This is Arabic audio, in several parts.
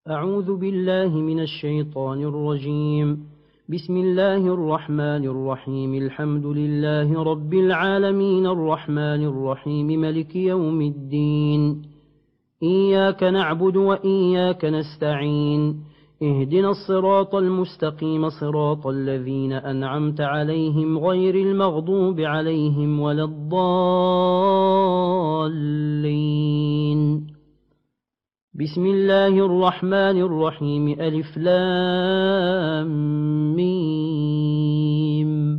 أعوذ بالله من الشيطان الرجيم. بسم الله الرحمن الرحيم. الحمد لله رب العالمين الرحمن الرحيم ملك يوم الدين. إياك نعبد وإياك نستعين. اهدنا الصراط المستقيم صراط الذين أنعمت عليهم غير المغضوب عليهم ولا الضالين. بسم الله الرحمن الرحيم. ألف لام ميم.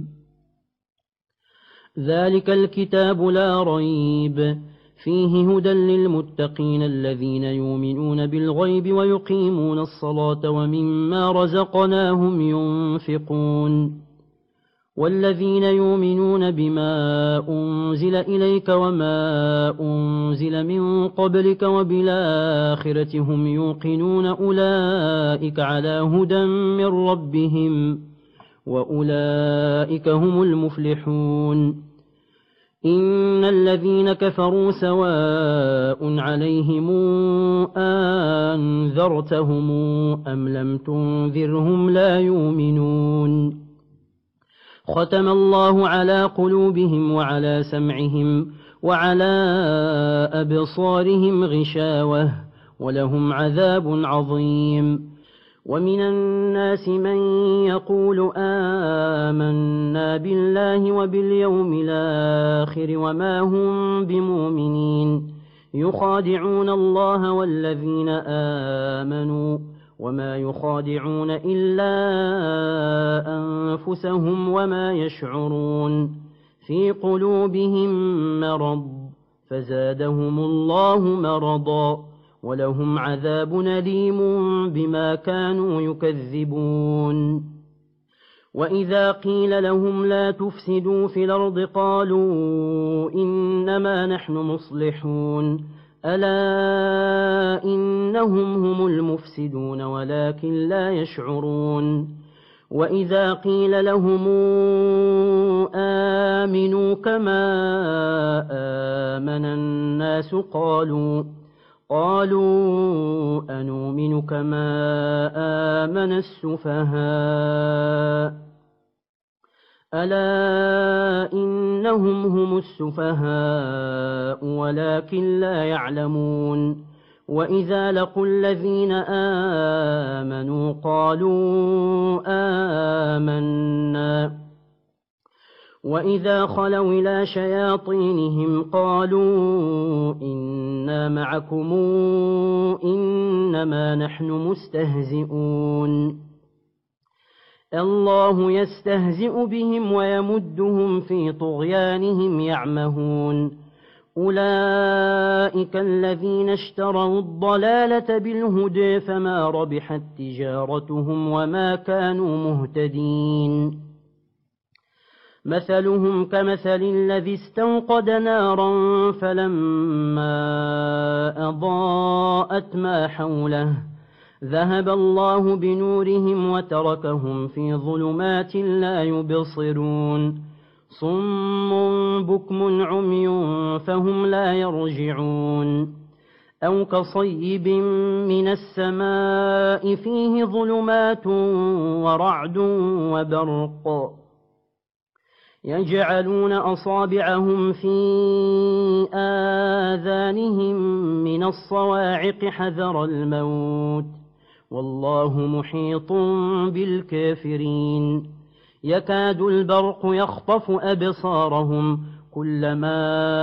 ذلك الكتاب لا ريب فيه هدى للمتقين الذين يؤمنون بالغيب ويقيمون الصلاة ومما رزقناهم ينفقون والذين يؤمنون بما أنزل إليك وما أنزل من قبلك وبالآخرة هم يوقنون أولئك على هدى من ربهم وأولئك هم المفلحون. إن الذين كفروا سواء عليهم أنذرتهم أم لم تنذرهم لا يؤمنون. ختم الله على قلوبهم وعلى سمعهم وعلى أبصارهم غشاوة ولهم عذاب عظيم. ومن الناس من يقول آمنا بالله وباليوم الآخر وما هم بمؤمنين يخادعون الله والذين آمنوا وما يخادعون إلا أنفسهم وما يشعرون. في قلوبهم مرض فزادهم الله مرضا ولهم عذاب أليم بما كانوا يكذبون. وإذا قيل لهم لا تفسدوا في الأرض قالوا إنما نحن مصلحون ألا إنهم هم المفسدون ولكن لا يشعرون. وإذا قيل لهم آمنوا كما آمن الناس قالوا أنؤمن كما آمن السفهاء ألا إنهم هم السفهاء ولكن لا يعلمون. وإذا لقوا الذين آمنوا قالوا آمنا وإذا خلوا إلى شياطينهم قالوا إنا معكم إنما نحن مستهزئون. الله يستهزئ بهم ويمدهم في طغيانهم يعمهون. أولئك الذين اشتروا الضلالة بالهدى فما ربحت تجارتهم وما كانوا مهتدين. مثلهم كمثل الذي استوقد نارا فلما أضاءت ما حوله ذهب الله بنورهم وتركهم في ظلمات لا يبصرون. صم بكم عمي فهم لا يرجعون. أو كصيب من السماء فيه ظلمات ورعد وبرق يجعلون أصابعهم في آذانهم من الصواعق حذر الموت والله محيط بالكافرين. يكاد البرق يخطف أبصارهم كلما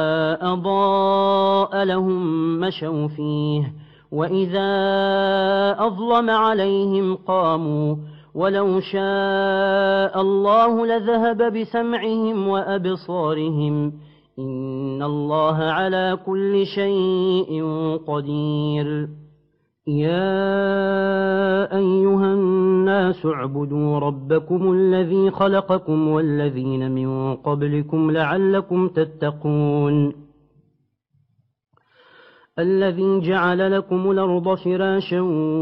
أضاء لهم مشوا فيه وإذا أظلم عليهم قاموا ولو شاء الله لذهب بسمعهم وأبصارهم إن الله على كل شيء قدير. يا أيها الناس اعبدوا ربكم الذي خلقكم والذين من قبلكم لعلكم تتقون. الذي جعل لكم الأرض فراشا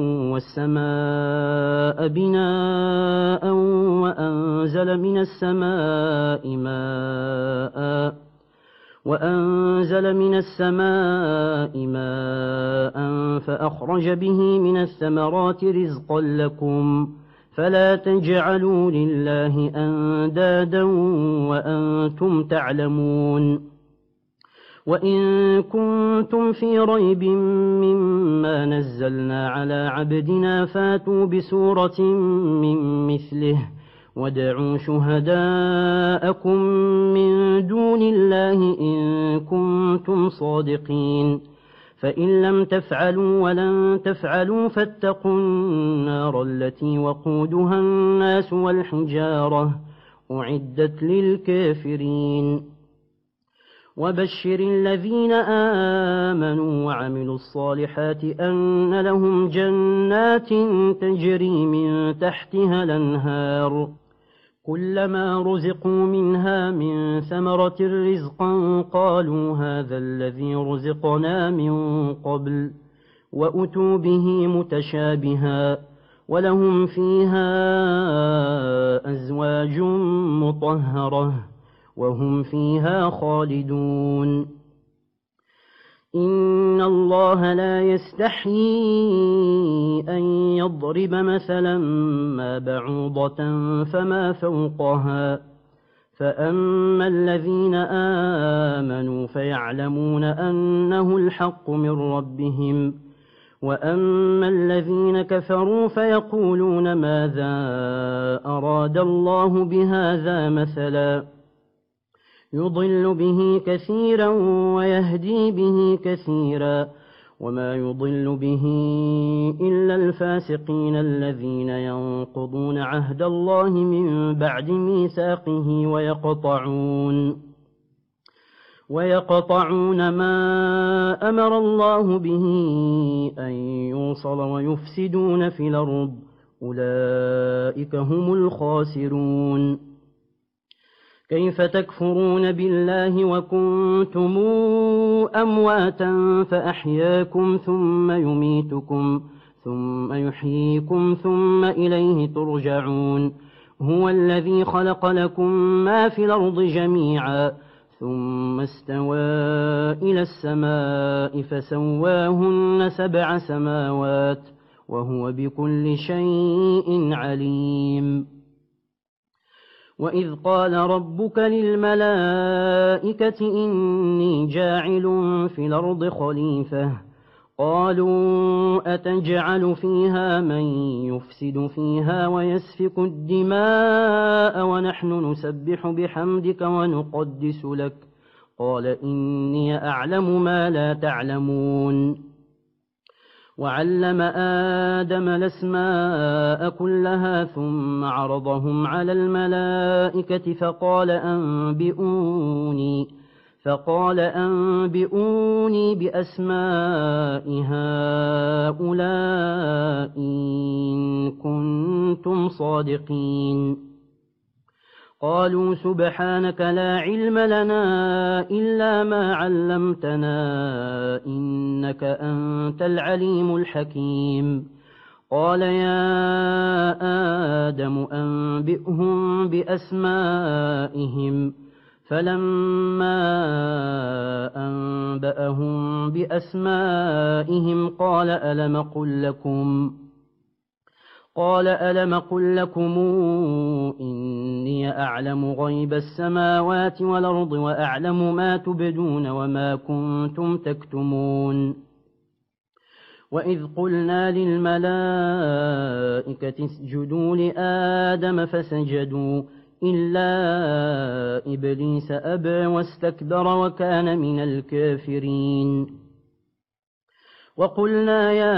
والسماء بناء وأنزل من السماء ماء وأنزل من السماء ماء فأخرج به من الثمرات رزقا لكم فلا تجعلوا لله أندادا وأنتم تعلمون وإن كنتم في ريب مما نزلنا على عبدنا فاتوا بسورة من مثله وادعوا شهداءكم من دون الله إن كنتم صادقين فإن لم تفعلوا ولن تفعلوا فاتقوا النار التي وقودها الناس والحجارة أعدت للكافرين وبشر الذين آمنوا وعملوا الصالحات أن لهم جنات تجري من تحتها الأنهار كلما رزقوا منها من ثمرة رزقا قالوا هذا الذي رزقنا من قبل وأتوا به متشابها ولهم فيها أزواج مطهرة وهم فيها خالدون إن الله لا يستحيي أن يضرب مثلا ما بعوضة فما فوقها فأما الذين آمنوا فيعلمون أنه الحق من ربهم وأما الذين كفروا فيقولون ماذا أراد الله بهذا مثلا يضل به كثيرا ويهدي به كثيرا وما يضل به إلا الفاسقين الذين ينقضون عهد الله من بعد ميثاقه ويقطعون ما أمر الله به أن يوصل ويفسدون في الأرض أولئك هم الخاسرون كيف تكفرون بالله وكنتم أمواتا فأحياكم ثم يميتكم ثم يحييكم ثم إليه ترجعون هو الذي خلق لكم ما في الأرض جميعا ثم استوى إلى السماء فسواهن 7 سماوات وهو بكل شيء عليم وإذ قال ربك للملائكة إني جاعل في الأرض خليفة قالوا أتجعل فيها من يفسد فيها ويسفك الدماء ونحن نسبح بحمدك ونقدس لك قال إني أعلم ما لا تعلمون وعلم آدم الأسماء كلها ثم عرضهم على الملائكة فقال أنبئوني بأسماء هؤلاء إن كنتم صادقين قالوا سبحانك لا علم لنا إلا ما علمتنا إنك أنت العليم الحكيم قال يا آدم أنبئهم بأسمائهم فلما أنبأهم بأسمائهم قال ألم قل لكم إني أعلم غيب السماوات والأرض وأعلم ما تبدون وما كنتم تكتمون وإذ قلنا للملائكة اسجدوا لآدم فسجدوا إلا إبليس أبى واستكبر وكان من الكافرين وقلنا يا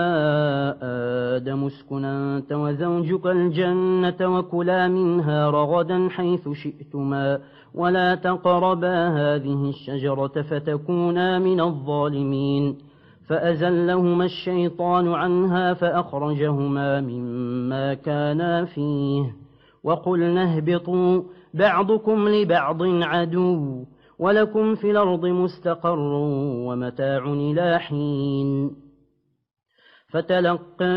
آدم اسكن أنت وزوجك الجنة وكلا منها رغدا حيث شئتما ولا تقربا هذه الشجرة فتكونا من الظالمين فأزلهما الشيطان عنها فأخرجهما مما كانا فيه وقلنا اهبطوا بعضكم لبعض عدو ولكم في الأرض مستقر ومتاع إلى حين فتلقى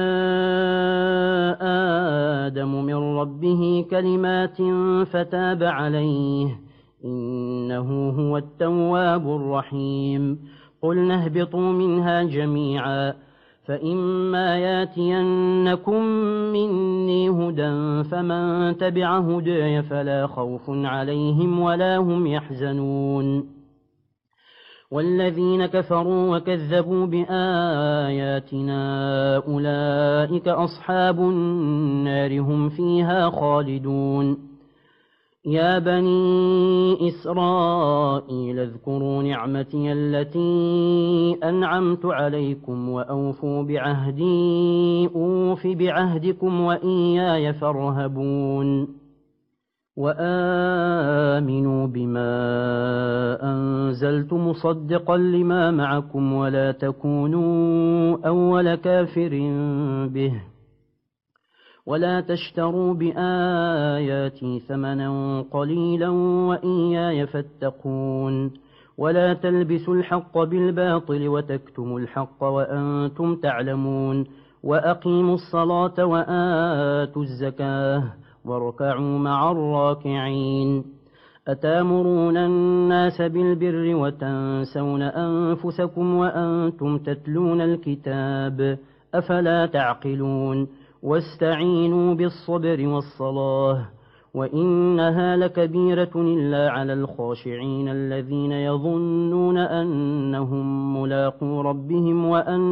آدم من ربه كلمات فتاب عليه إنه هو التواب الرحيم قلنا اهبطوا منها جميعا فإما ياتينكم مني هدى فمن تبع هداي فلا خوف عليهم ولا هم يحزنون والذين كفروا وكذبوا بآياتنا أولئك أصحاب النار هم فيها خالدون يا بني إسرائيل اذكروا نعمتي التي أنعمت عليكم وأوفوا بعهدي أوف بعهدكم وإياي فارهبون وآمنوا بما أنزلت مصدقا لما معكم ولا تكونوا أول كافر به ولا تشتروا بآياتي ثمنا قليلا وإياي فاتقون ولا تلبسوا الحق بالباطل وتكتموا الحق وأنتم تعلمون وأقيموا الصلاة وآتوا الزكاة واركعوا مع الراكعين أتامرون الناس بالبر وتنسون أنفسكم وأنتم تتلون الكتاب أفلا تعقلون واستعينوا بالصبر والصلاة وإنها لكبيرة إلا على الخاشعين الذين يظنون أنهم ملاقو ربهم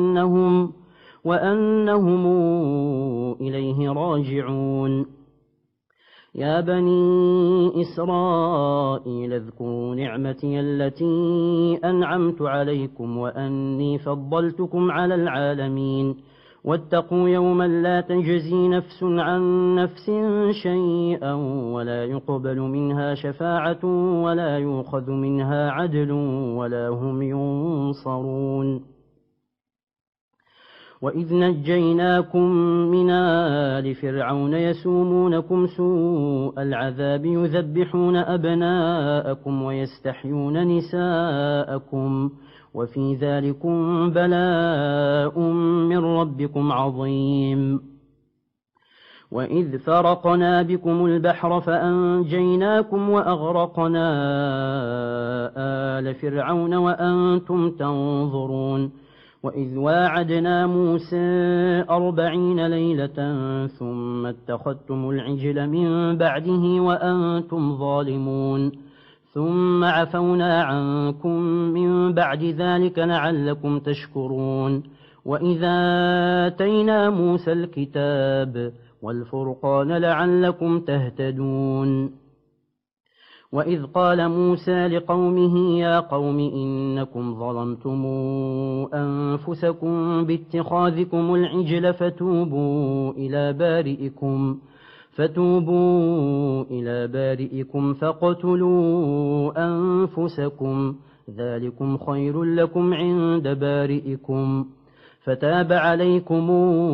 وأنهم إليه راجعون يا بني إسرائيل اذكروا نعمتي التي أنعمت عليكم وأني فضلتكم على العالمين واتقوا يوما لا تجزي نفس عن نفس شيئا ولا يقبل منها شفاعة ولا يؤخذ منها عدل ولا هم ينصرون وإذ نجيناكم من آل فرعون يسومونكم سوء العذاب يذبحون أبناءكم ويستحيون نساءكم وفي ذلكم بلاء من ربكم عظيم وإذ فرقنا بكم البحر فأنجيناكم وأغرقنا آل فرعون وأنتم تنظرون وإذ واعدنا موسى 40 ليلة ثم اتخذتم العجل من بعده وأنتم ظالمون ثم عفونا عنكم من بعد ذلك لعلكم تشكرون وإذا آتينا موسى الكتاب والفرقان لعلكم تهتدون وإذ قال موسى لقومه يا قوم إنكم ظلمتم أنفسكم باتخاذكم العجل فتوبوا إلى بارئكم فاقتلوا أنفسكم ذلكم خير لكم عند بارئكم فتاب عليكم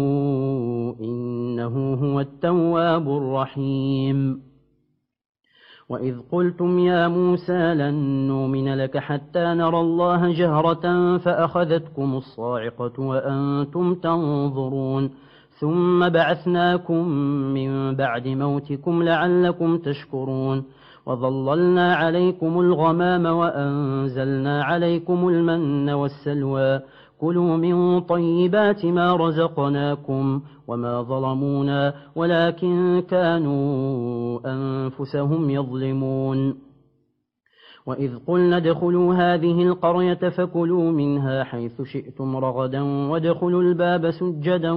إنه هو التواب الرحيم وإذ قلتم يا موسى لن نؤمن لك حتى نرى الله جهرة فأخذتكم الصاعقة وأنتم تنظرون ثم بعثناكم من بعد موتكم لعلكم تشكرون وظللنا عليكم الغمام وأنزلنا عليكم المن والسلوى كلوا من طيبات ما رزقناكم وما ظلمونا ولكن كانوا أنفسهم يظلمون وإذ قلنا ادخلوا هذه القرية فكلوا منها حيث شئتم رغدا وادخلوا الباب سجدا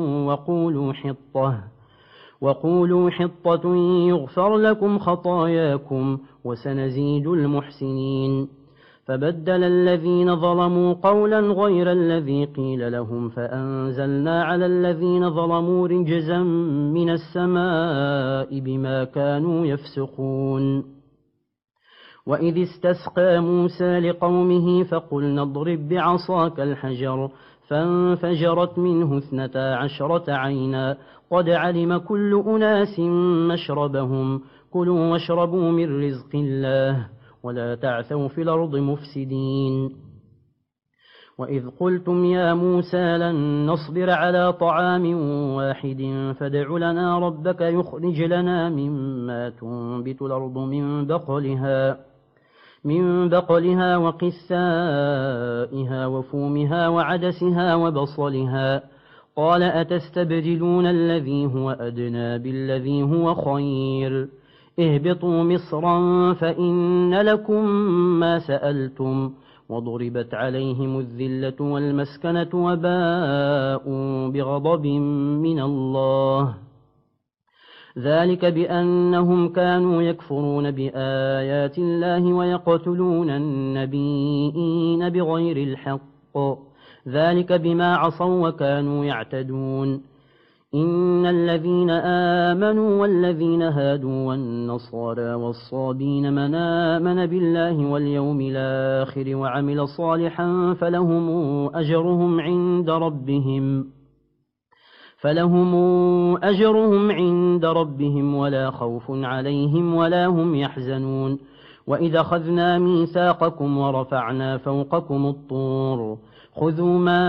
وقولوا حطة يغفر لكم خطاياكم وسنزيد المحسنين فبدل الذين ظلموا قولا غير الذي قيل لهم فأنزلنا على الذين ظلموا رجزا من السماء بما كانوا يفسقون وإذ استسقى موسى لقومه فقلنا اضرب بعصاك الحجر فانفجرت منه 12 عينا قد علم كل أناس مشربهم كلوا واشربوا من رزق الله ولا تعثوا في الأرض مفسدين وإذ قلتم يا موسى لن نصبر على طعام واحد فادع لنا ربك يخرج لنا مما تنبت الأرض من بقلها من بقلها وقثائها وفومها وعدسها وبصلها. قال أتستبدلون الذي هو أدنى بالذي هو خير؟ اهبطوا مصرا فإن لكم ما سألتم وضربت عليهم الذلة والمسكنة وباءوا بغضب من الله، ذلك بأنهم كانوا يكفرون بآيات الله ويقتلون النبيين بغير الحق، ذلك بما عصوا وكانوا يعتدون. إن الذين آمنوا والذين هادوا والنصارى والصابين من آمن بالله واليوم الآخر وعمل صالحا فلهم أجرهم عند ربهم ولا خوف عليهم ولا هم يحزنون. وإذا أخذنا ميثاقكم ورفعنا فوقكم الطور خذوا ما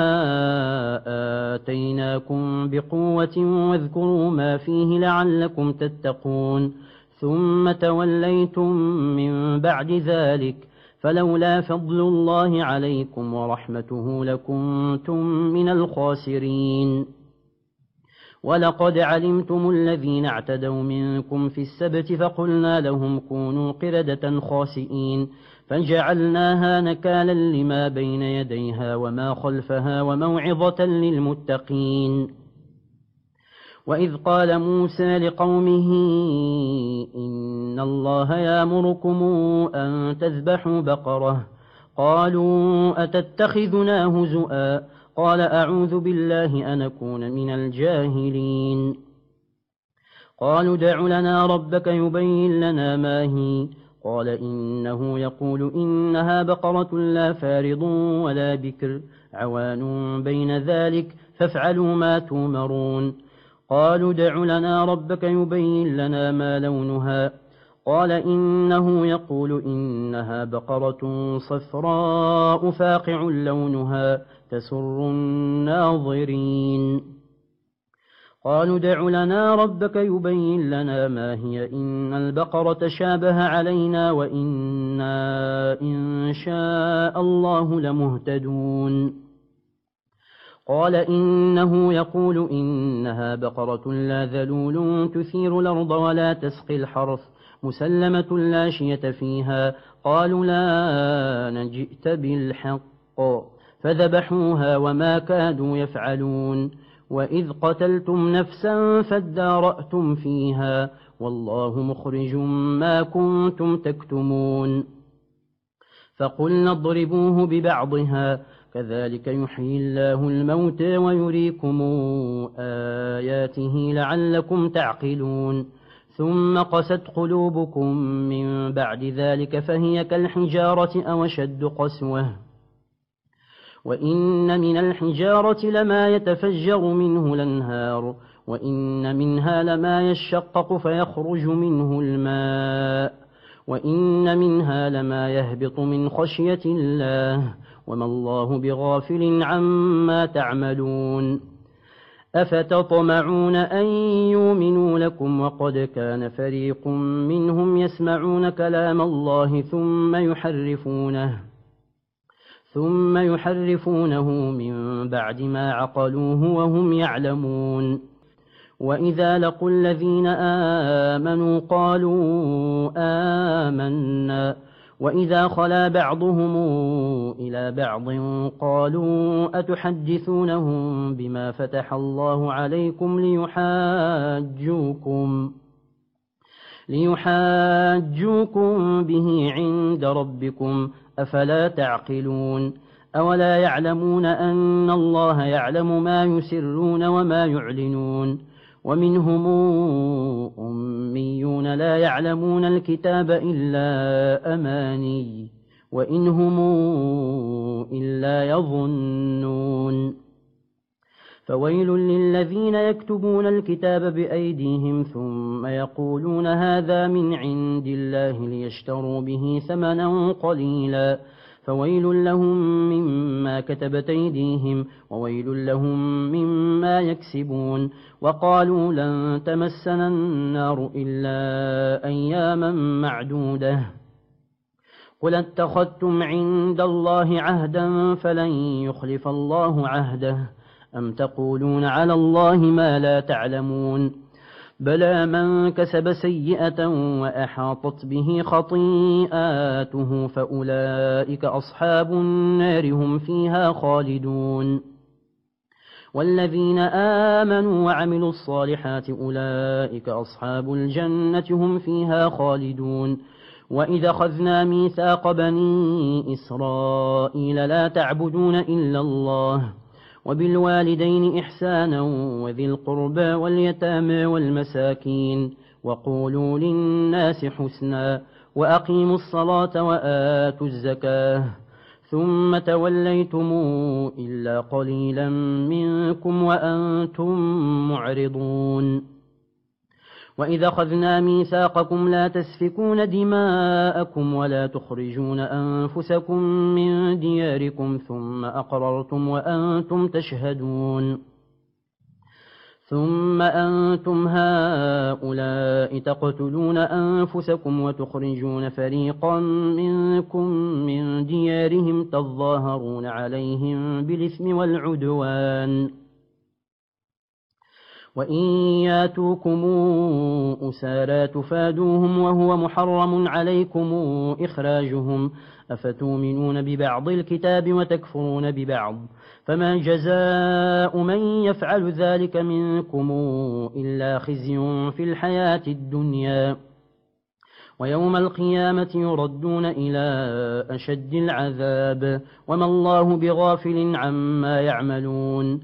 آتيناكم بقوة واذكروا ما فيه لعلكم تتقون، ثم توليتم من بعد ذلك فلولا فضل الله عليكم ورحمته لكنتم من الخاسرين. ولقد علمتم الذين اعتدوا منكم في السبت فقلنا لهم كونوا قردة خاسئين، فجعلناها نكالا لما بين يديها وما خلفها وموعظة للمتقين. وإذ قال موسى لقومه إن الله يأمركم أن تذبحوا بقرة، قالوا أتتخذنا هزؤا، قال أعوذ بالله أن أكون من الجاهلين. قالوا ادع لنا ربك يبين لنا ما هي، قال إنه يقول إنها بقرة لا فارض ولا بكر عوان بين ذلك فافعلوا ما تؤمرون. قالوا ادع لنا ربك يبين لنا ما لونها، قال إنه يقول إنها بقرة صفراء فاقع لونها تسر الناظرين. قالوا ادع لنا ربك يبين لنا ما هي إن البقرة شابه علينا وإنا إن شاء الله لمهتدون. قال إنه يقول إنها بقرة لا ذلول تثير الأرض ولا تسقي الحرث مسلمة لا شية فيها. قالوا لا نجئت بالحق، فذبحوها وما كادوا يفعلون. وإذ قتلتم نفسا فادارأتم فيها والله مخرج ما كنتم تكتمون. فقلنا اضربوه ببعضها كذلك يحيي الله الموتى ويريكم آياته لعلكم تعقلون. ثم قست قلوبكم من بعد ذلك فهي كالحجارة أو أشد قسوة، وإن من الحجارة لما يتفجر منه الأنهار وإن منها لما يشقق فيخرج منه الماء وإن منها لما يهبط من خشية الله وما الله بغافل عما تعملون. أفتطمعون أن يؤمنوا لكم وقد كان فريق منهم يسمعون كلام الله ثم يحرفونه من بعد ما عقلوه وهم يعلمون. وإذا لقوا الذين آمنوا قالوا آمنا وإذا خلا بعضهم إلى بعض قالوا أتحدثونهم بما فتح الله عليكم ليحاجوكم به عند ربكم أفلا تعقلون. أولا يعلمون أن الله يعلم ما يسرون وما يعلنون. ومنهم أميون لا يعلمون الكتاب إلا أماني وإن هم إلا يظنون. فويل للذين يكتبون الكتاب بأيديهم ثم يقولون هذا من عند الله ليشتروا به ثمنا قليلا فويل لهم مما كتبت أيديهم وويل لهم مما يكسبون. وقالوا لن تمسنا النار إلا أياما معدودة قل اتخذتم عند الله عهدا فلن يخلف الله عهده أم تقولون على الله ما لا تعلمون بلى من كسب سيئة وأحاطت به خطيئاته فأولئك أصحاب النار هم فيها خالدون والذين آمنوا وعملوا الصالحات أولئك أصحاب الجنة هم فيها خالدون وإذا أخذنا ميثاق بني إسرائيل لا تعبدون إلا الله وبالوالدين إحسانا وذي القربى واليتامى والمساكين وقولوا للناس حسنا وأقيموا الصلاة وآتوا الزكاة ثم توليتم إلا قليلا منكم وأنتم معرضون وإذا أخذنا ميثاقكم لا تسفكون دماءكم ولا تخرجون أنفسكم من دياركم ثم أقررتم وأنتم تشهدون ثم أنتم هؤلاء تقتلون أنفسكم وتخرجون فريقا منكم من ديارهم تظاهرون عليهم بالإثم والعدوان وإن ياتوكم أسارى تفادوهم وهو محرم عليكم إخراجهم أفتؤمنون ببعض الكتاب وتكفرون ببعض فما جزاء من يفعل ذلك منكم إلا خزي في الحياة الدنيا ويوم القيامة يردون إلى أشد العذاب وما الله بغافل عما يعملون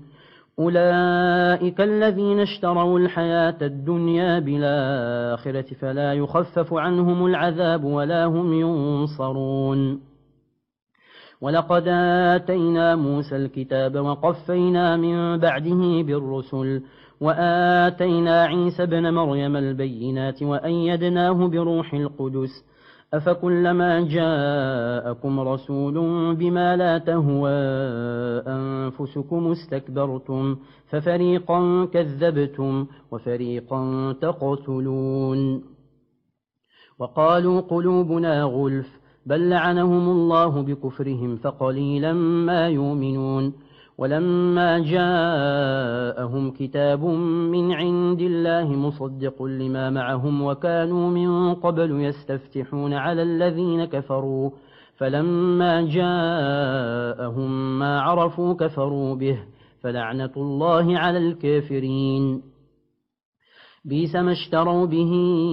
أولئك الذين اشتروا الحياة الدنيا بالآخرة فلا يخفف عنهم العذاب ولا هم ينصرون ولقد آتينا موسى الكتاب وقفينا من بعده بالرسل وآتينا عيسى ابن مريم البينات وأيدناه بروح القدس أفكلما جاءكم رسول بما لا تهوى أنفسكم استكبرتم ففريقا كذبتم وفريقا تقتلون وقالوا قلوبنا غلف بل لعنهم الله بكفرهم فقليلا ما يؤمنون ولما جاءهم كتاب من عند الله مصدق لما معهم وكانوا من قبل يستفتحون على الذين كفروا فلما جاءهم ما عرفوا كفروا به فلعنة الله على الكافرين بئس ما اشتروا به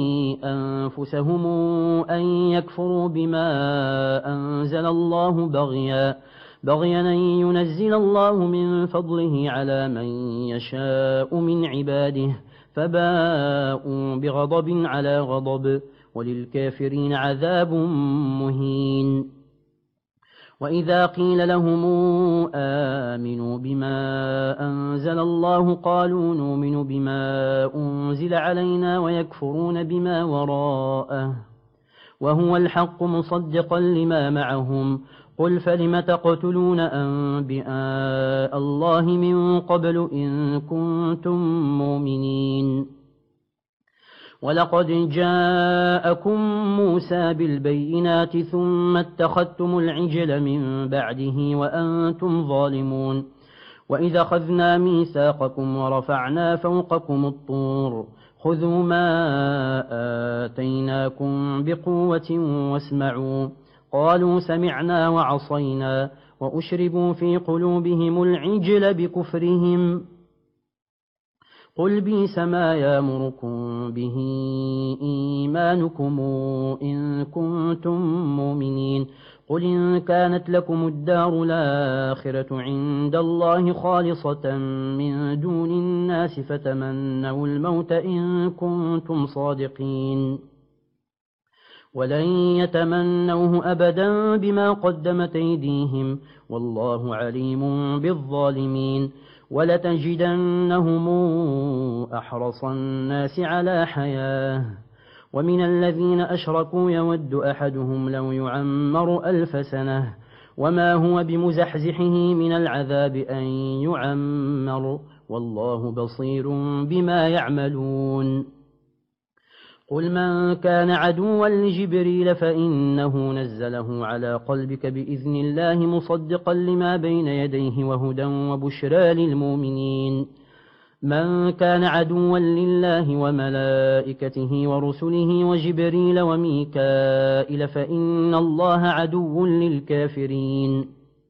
أنفسهم أن يكفروا بما أنزل الله بغيا أن ينزل الله من فضله على من يشاء من عباده فباءوا بغضب على غضب وللكافرين عذاب مهين وإذا قيل لهم آمنوا بما أنزل الله قالوا نؤمن بما أنزل علينا ويكفرون بما وراءه وهو الحق مصدقا لما معهم قل فلم تقتلون أنبياء الله من قبل إن كنتم مؤمنين ولقد جاءكم موسى بالبينات ثم اتخذتم العجل من بعده وأنتم ظالمون وإذا أخذنا ميثاقكم ورفعنا فوقكم الطور خذوا ما آتيناكم بقوة واسمعوا قالوا سمعنا وعصينا وأشربوا في قلوبهم العجل بكفرهم قل بئس ما يأمركم به إيمانكم إن كنتم مؤمنين قل إن كانت لكم الدار الآخرة عند الله خالصة من دون الناس فتمنوا الموت إن كنتم صادقين ولن يتمنوه أبدا بما قدمت أيديهم والله عليم بالظالمين ولتجدنهم أحرص الناس على حياة ومن الذين أشركوا يود أحدهم لو يعمر 1000 سنة وما هو بمزحزحه من العذاب أن يعمر والله بصير بما يعملون قل من كان عدوا لجبريل فإنه نزله على قلبك بإذن الله مصدقا لما بين يديه وهدى وبشرى للمؤمنين. من كان عدوا لله وملائكته ورسله وجبريل وميكائيل فإن الله عدو للكافرين.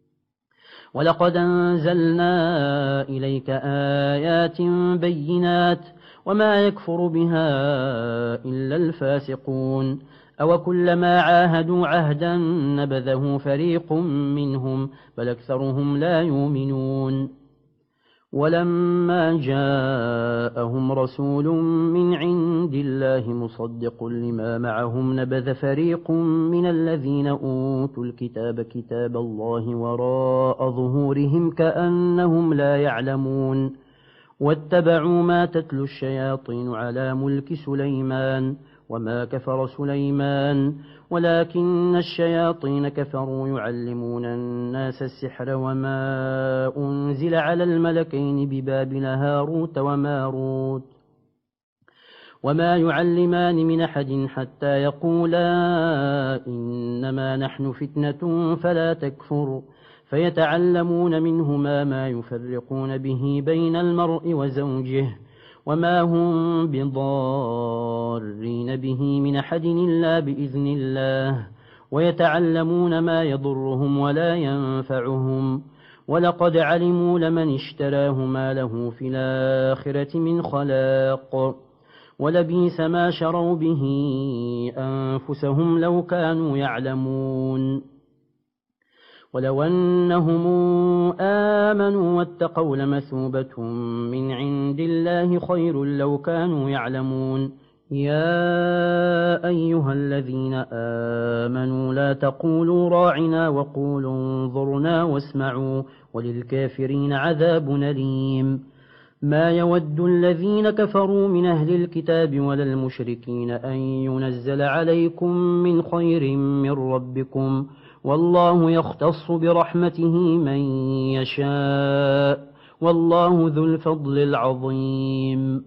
ولقد أنزلنا إليك آيات بينات وما يكفر بها إلا الفاسقون. أوكلما عاهدوا عهدا نبذه فريق منهم بل أكثرهم لا يؤمنون. ولما جاءهم رسول من عند الله مصدق لما معهم نبذ فريق من الذين أوتوا الكتاب كتاب الله وراء ظهورهم كأنهم لا يعلمون. واتبعوا ما تتلو الشياطين على ملك سليمان وما كفر سليمان ولكن الشياطين كفروا يعلمون الناس السحر وما أنزل على الملكين ببابل هاروت وماروت وما يعلمان من أحد حتى يقولا إنما نحن فتنة فلا تكفر فيتعلمون منهما ما يفرقون به بين المرء وزوجه وما هم بضارين به من أحد إلا بإذن الله ويتعلمون ما يضرهم ولا ينفعهم ولقد علموا لمن اشتراه ما له في الآخرة من خلاق ولبئس ما شروا به أنفسهم لو كانوا يعلمون. ولو أنهم آمنوا واتقوا لمثوبة من عند الله خير لو كانوا يعلمون. يا أيها الذين آمنوا لا تقولوا راعنا وقولوا انظرنا واسمعوا وللكافرين عذاب أليم. ما يود الذين كفروا من أهل الكتاب ولا المشركين أن ينزل عليكم من خير من ربكم والله يختص برحمته من يشاء والله ذو الفضل العظيم.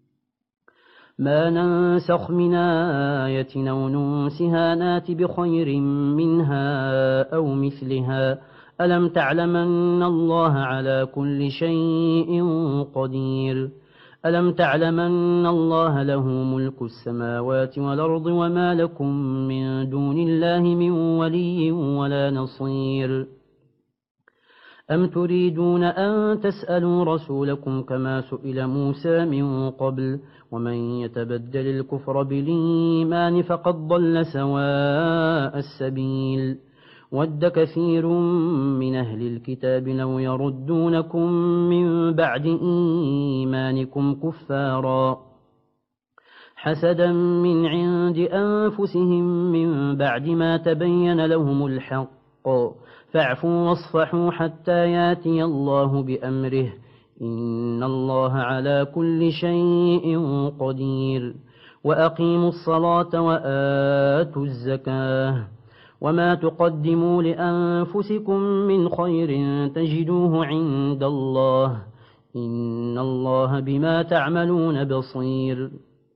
ما ننسخ من آية أو ننسها نات بخير منها أو مثلها ألم تعلم أن الله على كل شيء قدير. ألم تعلم أن الله له ملك السماوات والأرض وما لكم من دون الله من ولي ولا نصير. أم تريدون أن تسألوا رسولكم كما سئل موسى من قبل ومن يتبدل الكفر بالإيمان فقد ضل سواء السبيل. ود كثير من أهل الكتاب لو يردونكم من بعد إيمانكم كفارا حسدا من عند أنفسهم من بعد ما تبين لهم الحق فاعفوا واصفحوا حتى ياتي الله بأمره إن الله على كل شيء قدير. وأقيموا الصلاة وآتوا الزكاة وما تقدموا لأنفسكم من خير تجدوه عند الله إن الله بما تعملون بصير.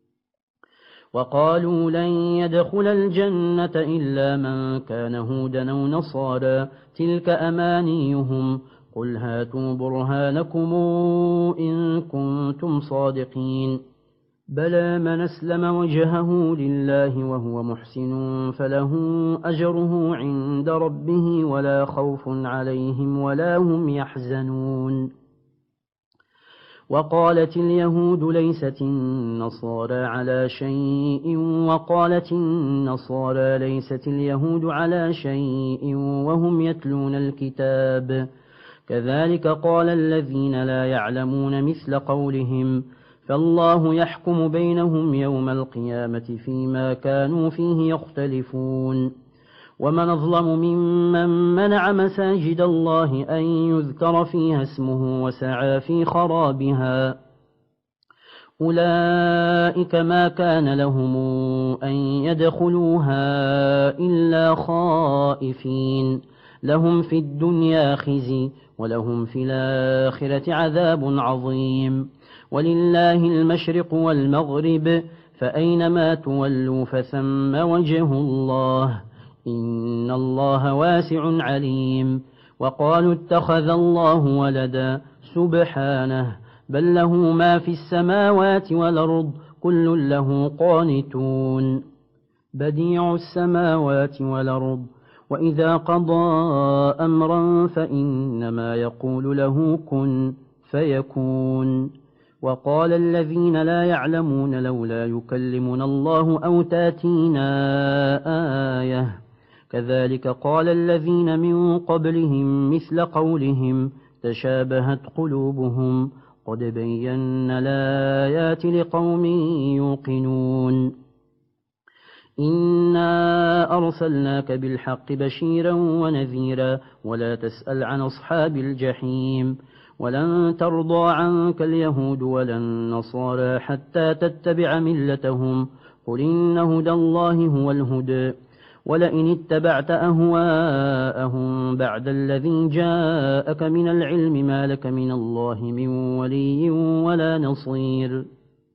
وقالوا لن يدخل الجنة إلا من كان هودا أو نصارى تلك أمانيهم قل هاتوا برهانكم إن كنتم صادقين. بلى من أسلم وجهه لله وهو محسن فله أجره عند ربه ولا خوف عليهم ولا هم يحزنون. وقالت اليهود ليست النصارى على شيء وقالت النصارى ليست اليهود على شيء وهم يتلون الكتاب كذلك قال الذين لا يعلمون مثل قولهم فالله يحكم بينهم يوم القيامة فيما كانوا فيه يختلفون. ومن أظلم ممن منع مساجد الله أن يذكر فيها اسمه وسعى في خرابها أولئك ما كان لهم أن يدخلوها إلا خائفين لهم في الدنيا خزي ولهم في الآخرة عذاب عظيم. ولله المشرق والمغرب فأينما تولوا فثم وجه الله إن الله واسع عليم. وقالوا اتخذ الله ولدا سبحانه بل له ما في السماوات والأرض كل له قانتون بديع السماوات والأرض وإذا قضى أمرا فإنما يقول له كن فيكون. وقال الذين لا يعلمون لولا يكلمنا الله أو تاتينا آية كذلك قال الذين من قبلهم مثل قولهم تشابهت قلوبهم قد بينا الآيات لقوم يوقنون. إنا أرسلناك بالحق بشيرا ونذيرا ولا تسأل عن أصحاب الجحيم ولن ترضى عنك اليهود ولا النصارى حتى تتبع ملتهم قل إن هدى الله هو الهدى ولئن اتبعت أهواءهم بعد الذي جاءك من العلم ما لك من الله من ولي ولا نصير.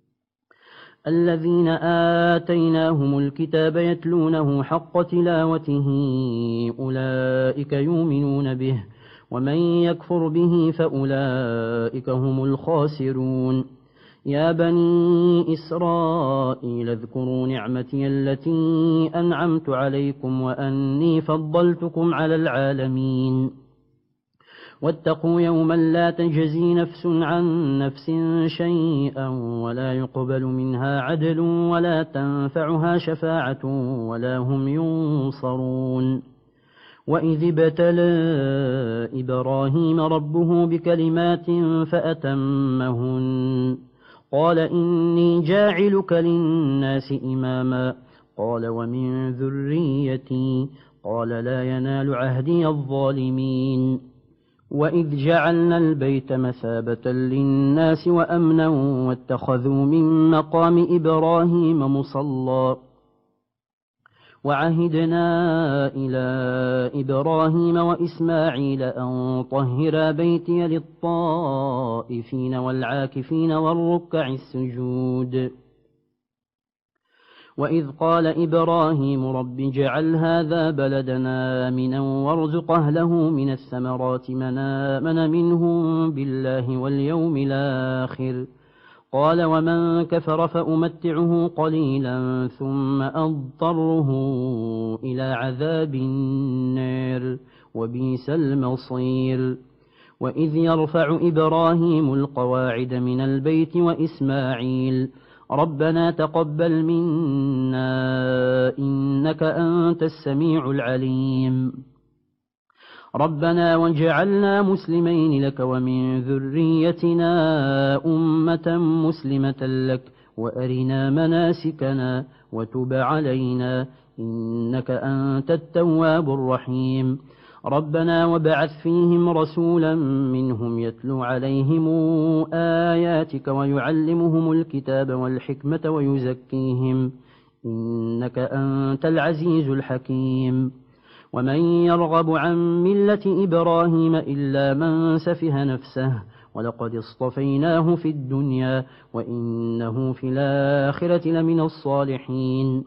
الذين آتيناهم الكتاب يتلونه حق تلاوته أولئك يؤمنون به ومن يكفر به فأولئك هم الخاسرون. يا بني إسرائيل اذكروا نعمتي التي أنعمت عليكم وأني فضلتكم على العالمين. واتقوا يوما لا تجزي نفس عن نفس شيئا ولا يقبل منها عدل ولا تنفعها شفاعة ولا هم ينصرون. وإذ ابتلى إبراهيم ربه بكلمات فأتمهن قال إني جاعلك للناس إماما قال ومن ذريتي قال لا ينال عهدي الظالمين. وإذ جعلنا البيت مثابة للناس وأمنا واتخذوا من مقام إبراهيم مصلى وعهدنا إلى إبراهيم وإسماعيل أن طهرا بيتي للطائفين والعاكفين والركع السجود. وإذ قال إبراهيم رب اجعل هذا بلدنا آمنا وارزق أهله من الثمرات من آمن منهم بالله واليوم الآخر قال ومن كفر فأمتعه قليلا ثم أضطره إلى عذاب النار وبئس المصير. وإذ يرفع إبراهيم القواعد من البيت وإسماعيل ربنا تقبل منا إنك أنت السميع العليم ربنا واجعلنا مسلمين لك ومن ذريتنا أمة مسلمة لك وأرنا مناسكنا وتب علينا إنك أنت التواب الرحيم. ربنا وابعث فيهم رسولا منهم يتلو عليهم آياتك ويعلمهم الكتاب والحكمة ويزكيهم إنك أنت العزيز الحكيم. ومن يرغب عن ملة إبراهيم إلا من سفه نفسه ولقد اصطفيناه في الدنيا وإنه في الآخرة لمن الصالحين.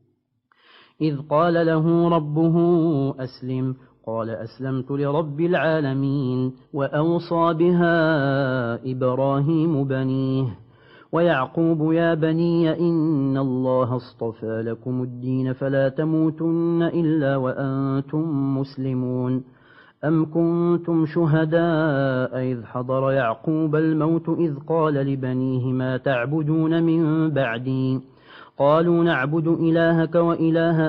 إذ قال له ربه أسلم قال أسلمت لرب العالمين. وأوصى بها إبراهيم بنيه ويعقوب يا بني إن الله اصطفى لكم الدين فلا تموتن إلا وأنتم مسلمون. أم كنتم شهداء إذ حضر يعقوب الموت إذ قال لبنيه ما تعبدون من بعدي قالوا نعبد إلهك وإله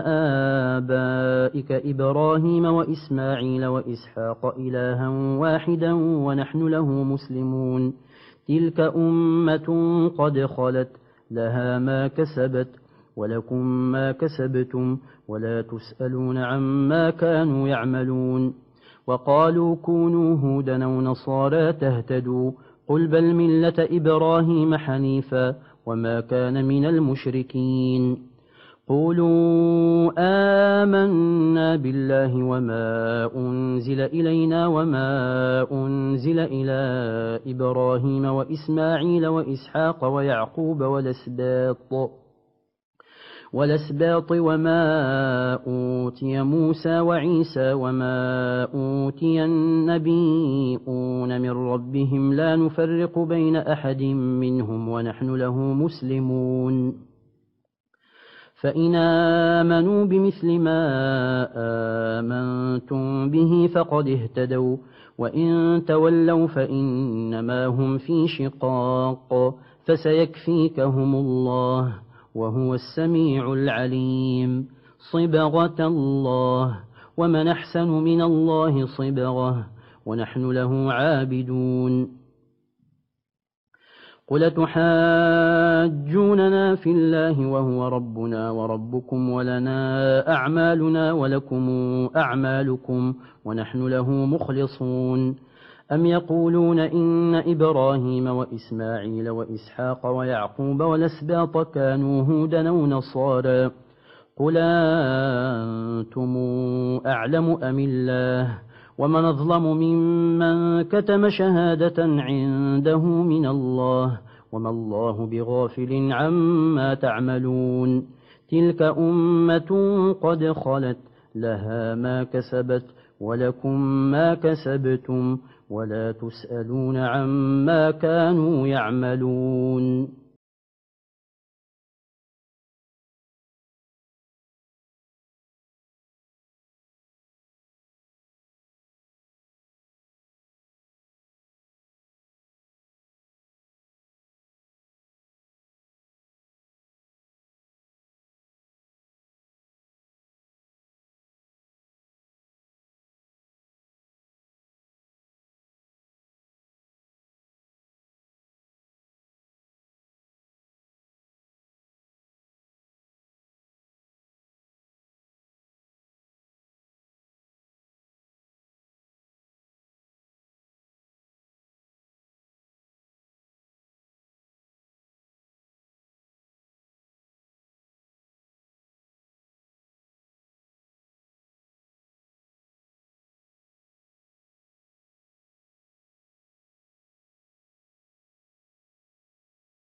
آبائك إبراهيم وإسماعيل وإسحاق إلها واحدا ونحن له مسلمون. تلك أمة قد خلت لها ما كسبت ولكم ما كسبتم ولا تسألون عما كانوا يعملون. وقالوا كونوا هودا أو نصارى تهتدوا قل بل ملة إبراهيم حنيفا وما كان من المشركين. قولوا آمنا بالله وما أنزل إلينا وما أنزل إلى إبراهيم وإسماعيل وإسحاق ويعقوب والأسباط والأسباط وما أوتي موسى وعيسى وما أوتي النبيون من ربهم لا نفرق بين أحد منهم ونحن له مسلمون فإن آمنوا بمثل ما آمنتم به فقد اهتدوا وإن تولوا فإنما هم في شقاق فسيكفيكهم الله وهو السميع العليم صبغة الله ومن أحسن من الله صبغة ونحن له عابدون قل تحاجوننا في الله وهو ربنا وربكم ولنا أعمالنا ولكم أعمالكم ونحن له مخلصون أم يقولون إن إبراهيم وإسماعيل وإسحاق ويعقوب والأسباط كانوا هودا أو نصارى قل أنتم أعلم أم الله ومن أظلم ممن كتم شهادة عنده من الله وما الله بغافل عما تعملون تلك أمة قد خلت لها ما كسبت ولكم ما كسبتم ولا تسألون عما كانوا يعملون